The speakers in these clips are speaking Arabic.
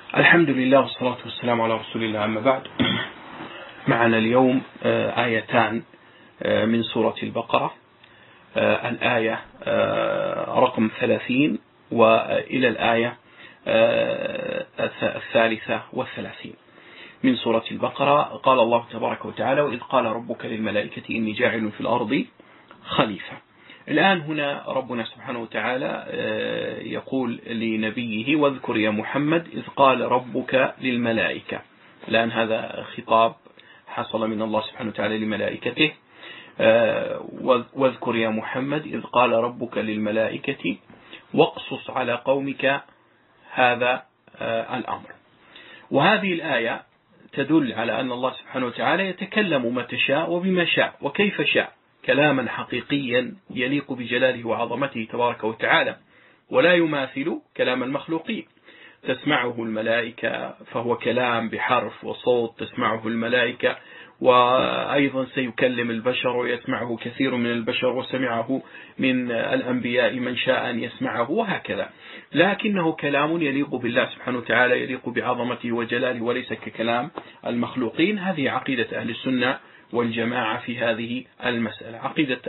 الحمد لله والصلاة والسلام على رسول الله، أما بعد. معنا اليوم آيتان من سورة البقرة، الآية رقم 30 وإلى الآية 33 من سورة البقرة. قال الله تبارك وتعالى: وإذ قال ربك للملائكة إني جاعل في الأرض خليفة. الآن هنا ربنا سبحانه وتعالى يقول لنبيه: واذكر يا محمد إذ قال ربك للملائكة. الآن هذا خطاب حصل من الله سبحانه وتعالى لملائكته. واذكر يا محمد إذ قال ربك للملائكة واقصص على قومك هذا الأمر. وهذه الآية تدل على أن الله سبحانه وتعالى يتكلم متى شاء وبما شاء وكيف شاء، كلاما حقيقيا يليق بجلاله وعظمته تبارك وتعالى، ولا يماثل كلام المخلوقين. تسمعه الملائكة فهو كلام بحرف وصوت تسمعه الملائكة، وأيضا سيكلم البشر ويسمعه كثير من البشر، وسمعه من الأنبياء من شاء أن يسمعه، وهكذا. لكنه كلام يليق بالله سبحانه وتعالى، يليق بعظمته وجلاله، وليس ككلام المخلوقين. هذه عقيدة أهل السنة والجماعة في هذه المسألة. عقيدة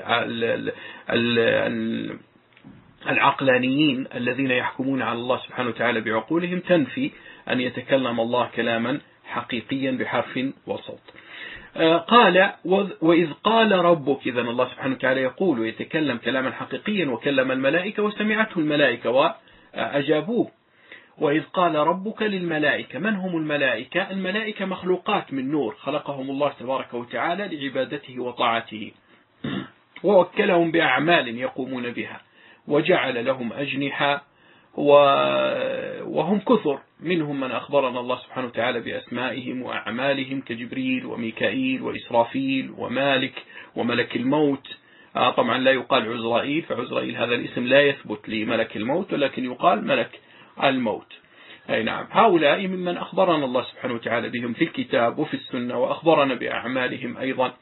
العقلانيين الذين يحكمون على الله سبحانه وتعالى بعقولهم تنفي أن يتكلم الله كلاما حقيقيا بحرف وصوت. قال: وإذ قال ربك. إذن الله سبحانه وتعالى يقول ويتكلم كلاما حقيقيا، وكلم الملائكة وسمعته الملائكة وأجابوه. وإذ قال ربك للملائكة. من هم الملائكة؟ الملائكة مخلوقات من نور خلقهم الله تبارك وتعالى لعبادته وطاعته، ووكلهم بأعمال يقومون بها، وجعل لهم أجنحة، وهم كثر، منهم من أخبرنا الله سبحانه وتعالى بأسمائهم وأعمالهم كجبريل وميكائيل وإسرافيل ومالك وملك الموت. طبعا لا يقال عزرائيل، فعزرائيل هذا الاسم لا يثبت لملك الموت، ولكن يقال ملك الموت. أي نعم، هؤلاء ممن أخبرنا الله سبحانه وتعالى بهم في الكتاب وفي السنة، وأخبرنا بأعمالهم أيضا،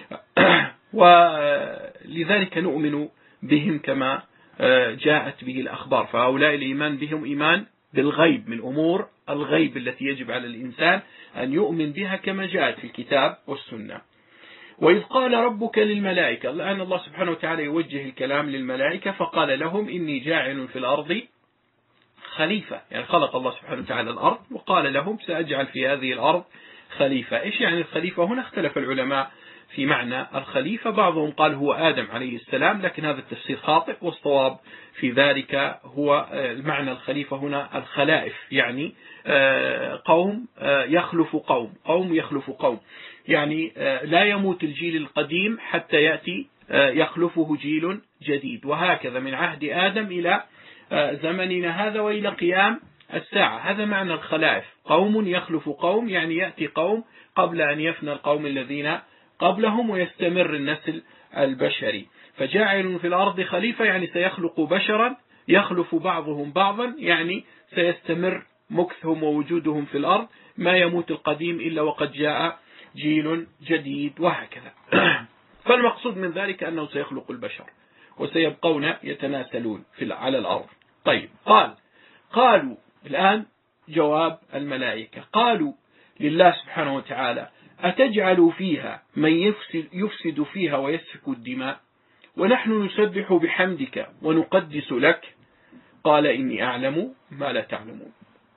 ولذلك نؤمن بهم كما جاءت به الأخبار. فهؤلاء الإيمان بهم إيمان بالغيب، من أمور الغيب التي يجب على الإنسان أن يؤمن بها كما جاءت في الكتاب والسنة. وإذ قال ربك للملائكة. الآن الله سبحانه وتعالى يوجه الكلام للملائكة، فقال لهم: إني جاعل في الأرض خليفة. يعني خلق الله سبحانه وتعالى الأرض وقال لهم: سأجعل في هذه الأرض خليفة. إيش يعني الخليفة هنا؟ اختلف العلماء في معنى الخليفة. بعضهم قال هو آدم عليه السلام، لكن هذا التفسير خاطئ، والصواب في ذلك هو معنى الخليفة هنا الخلائف، يعني قوم يخلف قوم، قوم يخلف قوم، يعني لا يموت الجيل القديم حتى يأتي يخلفه جيل جديد، وهكذا من عهد آدم إلى زمننا هذا وإلى قيام الساعة. هذا معنى الخلائف، قوم يخلف قوم، يعني يأتي قوم قبل أن يفنى القوم الذين قبلهم ويستمر النسل البشري. فجاعل في الأرض خليفة يعني سيخلق بشرا يخلف بعضهم بعضا، يعني سيستمر مكثهم ووجودهم في الأرض، ما يموت القديم إلا وقد جاء جيل جديد، وهكذا. فالمقصود من ذلك أنه سيخلق البشر وسيبقون يتناسلون على الأرض. طيب، قالوا الآن جواب الملائكة، قالوا لله سبحانه وتعالى: أتجعل فيها من يفسد فيها ويسفك الدماء ونحن نسبح بحمدك ونقدس لك؟ قال: إني أعلم ما لا تعلمون.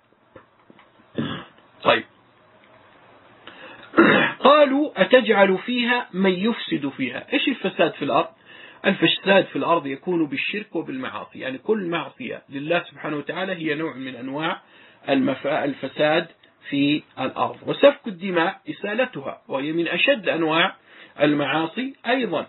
طيب، قالوا: أتجعل فيها من يفسد فيها. إيش الفساد في الأرض؟ الفساد في الأرض يكون بالشرك وبالمعاصي، يعني كل معصية لله سبحانه وتعالى هي نوع من أنواع الفساد في الأرض. وسفك الدماء إسالتها، وهي من أشد أنواع المعاصي أيضا.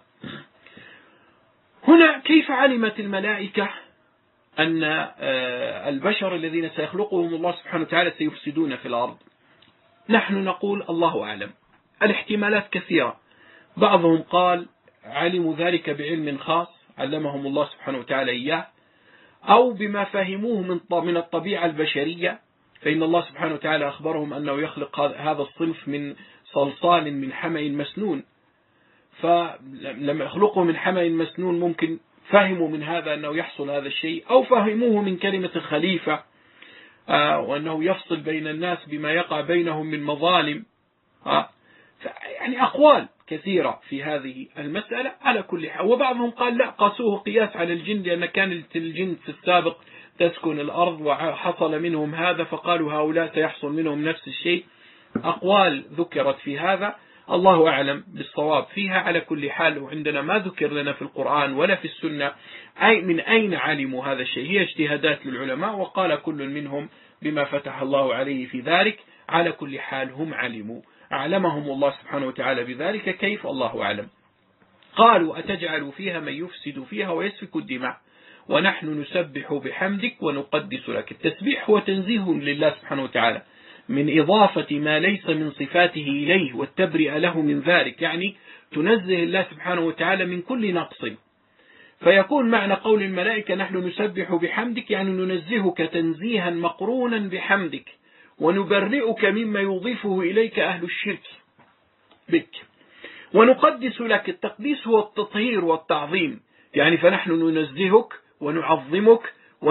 هنا كيف علمت الملائكة أن البشر الذين سيخلقهم الله سبحانه وتعالى سيفسدون في الأرض؟ نحن نقول الله أعلم. الاحتمالات كثيرة. بعضهم قال علموا ذلك بعلم خاص علمهم الله سبحانه وتعالى إياه، أو بما فهموه من الطبيعة البشرية، فإن الله سبحانه وتعالى أخبرهم أنه يخلق هذا الصنف من صلصال من حمأ مسنون، فلما يخلقه من حمأ مسنون ممكن فهموا من هذا أنه يحصل هذا الشيء، أو فهموه من كلمة خليفة، وأنه يفصل بين الناس بما يقع بينهم من مظالم. يعني أقوال كثيرة في هذه المسألة على كل حال. وبعضهم قال لا، قاسوه قياس على الجن، لأن كانت الجن في السابق تسكن الأرض وحصل منهم هذا، فقالوا هؤلاء سيحصل منهم نفس الشيء. أقوال ذكرت في هذا، الله أعلم بالصواب فيها. على كل حال وعندنا ما ذكر لنا في القرآن ولا في السنة من أين علموا هذا الشيء، هي اجتهادات للعلماء، وقال كل منهم بما فتح الله عليه في ذلك. على كل حال هم علموا، أعلمهم الله سبحانه وتعالى بذلك، كيف الله أعلم. قالوا أتجعل فيها من يفسد فيها ويسفك الدماء ونحن نسبح بحمدك ونقدس لك. التسبيح هو تنزيه لله سبحانه وتعالى من إضافة ما ليس من صفاته إليه والتبرئة له من ذلك، يعني تنزه الله سبحانه وتعالى من كل نقص. فيكون معنى قول الملائكة نحن نسبح بحمدك يعني ننزهك تنزيها مقرونا بحمدك، ونبرئك مما يضيفه إليك أهل الشرك بك، ونقدس لك. التقديس هو التطهير والتعظيم، يعني فنحن ننزهك ونعظمك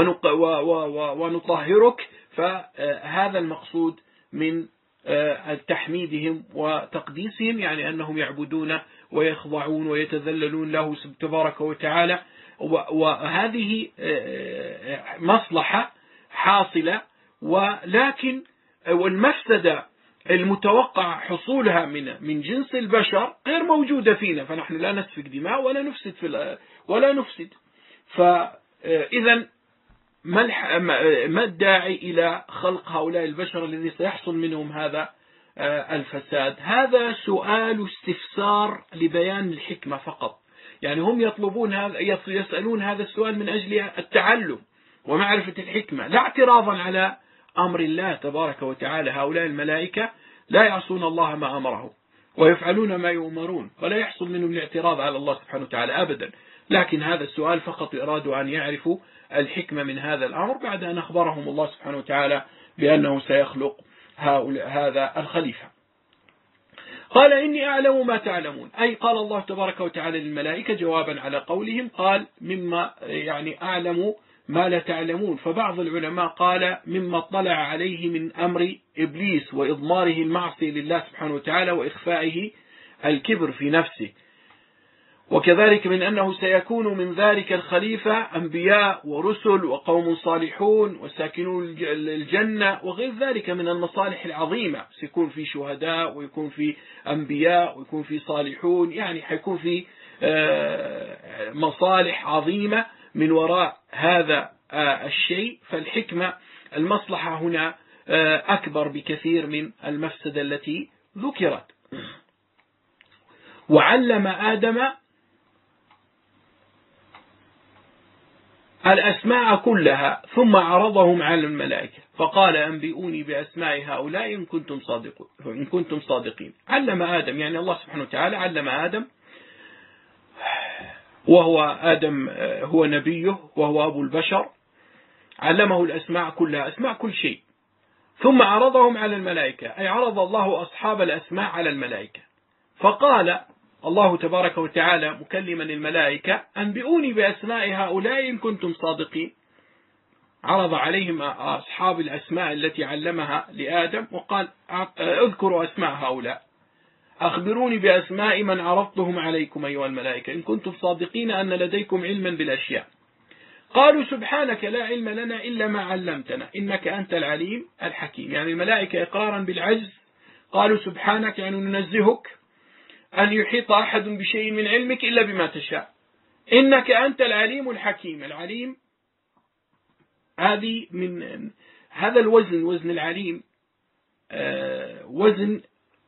ونطهرك. فهذا المقصود من تحميدهم وتقديسهم، يعني أنهم يعبدون ويخضعون ويتذللون له تبارك وتعالى. وهذه مصلحة حاصلة، ولكن والمفسدة المتوقع حصولها من جنس البشر غير موجودة فينا، فنحن لا نسفك دماء ولا نفسد. فإذا ما الداعي إلى خلق هؤلاء البشر الذي سيحصل منهم هذا الفساد؟ هذا سؤال استفسار لبيان الحكمة فقط، يعني هم يطلبون هذا، يسألون هذا السؤال من أجل التعلم ومعرفة الحكمة، لا اعتراضا على أمر الله تبارك وتعالى. هؤلاء الملائكة لا يعصون الله ما أمرهم ويفعلون ما يؤمرون، ولا يحصل منهم الاعتراض على الله سبحانه وتعالى أبدا، لكن هذا السؤال فقط إرادوا أن يعرفوا الحكمة من هذا الأمر بعد أن أخبرهم الله سبحانه وتعالى بأنه سيخلق هذا الخليفة. قال إني أعلم ما تعلمون، أي قال الله تبارك وتعالى للملائكة جوابا على قولهم، قال مما يعني أعلم ما لا تعلمون. فبعض العلماء قال مما اطلع عليه من أمر إبليس وإضماره المعصية لله سبحانه وتعالى وإخفائه الكبر في نفسه، وكذلك من أنه سيكون من ذلك الخليفة أنبياء ورسل وقوم صالحون وساكنون الجنة وغير ذلك من المصالح العظيمة، سيكون في شهداء ويكون في أنبياء ويكون في صالحون، يعني حيكون في مصالح عظيمة من وراء هذا الشيء. فالحكمة المصلحة هنا أكبر بكثير من المفسدة التي ذكرت. وعلم آدم الأسماء كلها ثم عرضهم على الملائكة فقال أنبئوني بأسماء هؤلاء إن كنتم صادقين. علم آدم يعني الله سبحانه وتعالى علم آدم، وهو آدم هو نبيه وهو أبو البشر، علمه الأسماء كلها، أسماء كل شيء، ثم عرضهم على الملائكة، أي عرض الله أصحاب الأسماء على الملائكة. فقال الله تبارك وتعالى مكلما الملائكة أنبئوني بأسماء هؤلاء إن كنتم صادقين. عرض عليهم أصحاب الأسماء التي علمها لآدم وقال اذكروا أسماء هؤلاء، أخبروني بأسماء من عرضتهم عليكم أيها الملائكة إن كنتم صادقين أن لديكم علما بالأشياء. قالوا سبحانك لا علم لنا إلا ما علمتنا إنك أنت العليم الحكيم. يعني الملائكة إقرارا بالعجز قالوا سبحانك يعني ننزهك أن يحيط أحد بشيء من علمك إلا بما تشاء، إنك أنت العليم الحكيم. العليم هذه من هذا الوزن، وزن العليم وزن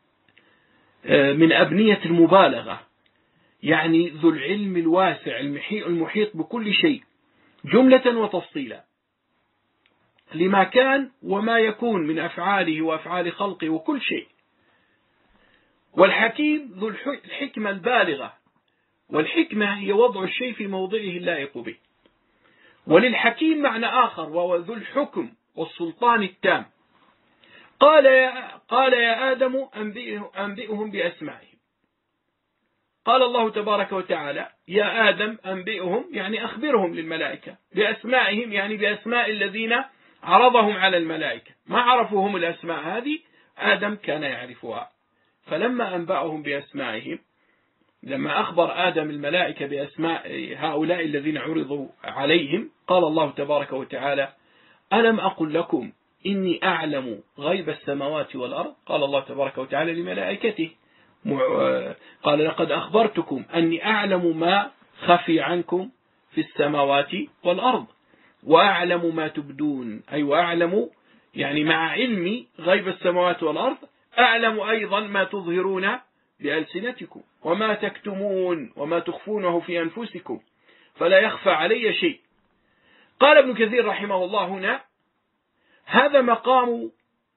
من أبنية المبالغة، يعني ذو العلم الواسع المحيط بكل شيء جملة وتفصيلا لما كان وما يكون من أفعاله وأفعال خلقه وكل شيء. والحكيم ذو الحكمة البالغة، والحكمة هي وضع الشيء في موضعه اللائق به. وللحكيم معنى آخر وهو ذو الحكم والسلطان التام. قال يا آدم أنبئهم بأسمائهم. قال الله تبارك وتعالى يا آدم أنبئهم يعني أخبرهم للملائكة بأسمائهم، يعني بأسماء الذين عرضهم على الملائكة، ما عرفوا هم الأسماء هذه، آدم كان يعرفها. فلما أنبأهم بأسمائهم، لما أخبر آدم الملائكة بأسماء هؤلاء الذين عرضوا عليهم، قال الله تبارك وتعالى: ألم أقل لكم إني أعلم غيب السماوات والأرض؟ قال الله تبارك وتعالى لملائكته، قال: لقد أخبرتكم أني أعلم ما خفي عنكم في السماوات والأرض وأعلم ما تبدون، أي وأعلم يعني مع علمي غيب السماوات والأرض أعلم أيضا ما تظهرون بألسنتكم وما تكتمون وما تخفونه في أنفسكم، فلا يخفى علي شيء. قال ابن كثير رحمه الله هنا: هذا مقام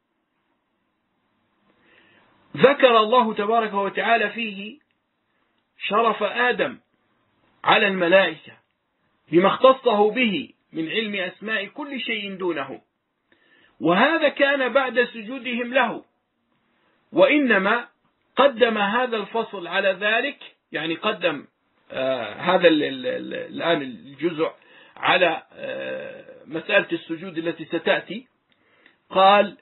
ذكر الله تبارك وتعالى فيه شرف آدم على الملائكة بما اختصه به من علم أسماء كل شيء دونه، وهذا كان بعد سجودهم له، وإنما قدم هذا الفصل على ذلك، يعني قدم هذا الآن الجزء على مسألة السجود التي ستأتي. قال: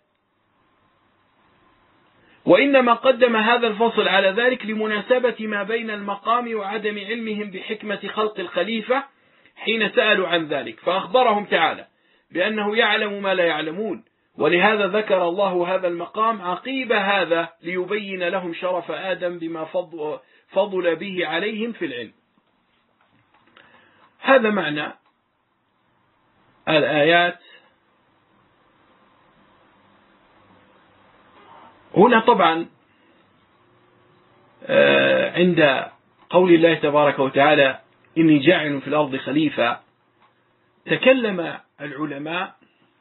وإنما قدم هذا الفصل على ذلك لمناسبة ما بين المقام وعدم علمهم بحكمة خلق الخليفة حين سألوا عن ذلك، فأخبرهم تعالى بأنه يعلم ما لا يعلمون، ولهذا ذكر الله هذا المقام عقيب هذا ليبين لهم شرف آدم بما فضل به عليهم في العلم. هذا معنى الآيات. هنا طبعا عند قول الله تبارك وتعالى: إني جاعل في الأرض خليفة، تكلم العلماء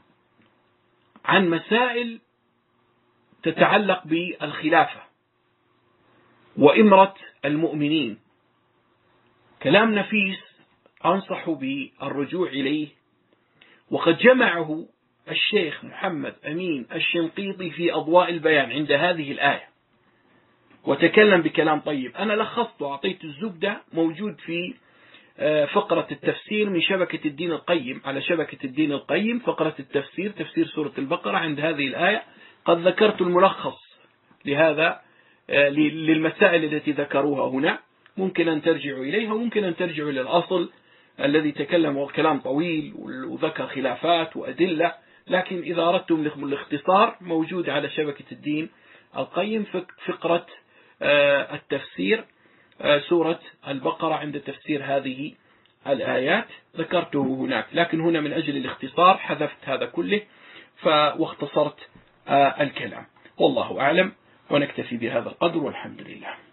عن مسائل تتعلق بالخلافة وإمرة المؤمنين، كلام نفيس أنصح بالرجوع إليه، وقد جمعه الشيخ محمد أمين الشنقيطي في أضواء البيان عند هذه الآية، وتكلم بكلام طيب. أنا لخصت وأعطيت الزبدة، موجود في فقرة التفسير من شبكة الدين القيم، على شبكة الدين القيم فقرة التفسير، تفسير سورة البقرة. عند هذه الآية قد ذكرت الملخص لهذا للمسائل التي ذكروها هنا، ممكن أن ترجعوا إليها، وممكن أن ترجعوا إلى الأصل الذي تكلم كلام طويل وذكر خلافات وأدلة، لكن إذا أردتم الاختصار موجود على شبكة الدين القيم فقرة التفسير سورة البقرة عند تفسير هذه الآيات، ذكرته هناك، لكن هنا من أجل الاختصار حذفت هذا كله واختصرت الكلام. والله أعلم، ونكتفي بهذا القدر، والحمد لله.